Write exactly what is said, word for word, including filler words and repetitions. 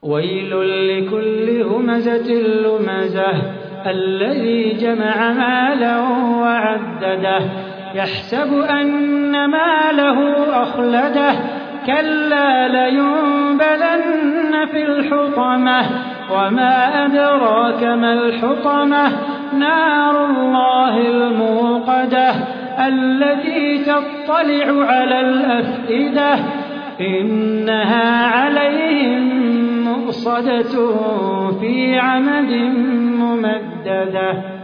ويل لكل همزة لمزة الذي جمع مالا وعدده يحسب أن ماله أخلده كلا لينبذن في الحطمة وما أدراك ما الحطمة نار الله الموقدة التي تطلع على الأفئدة إنها عليهم مؤصدة في عمد ممددة.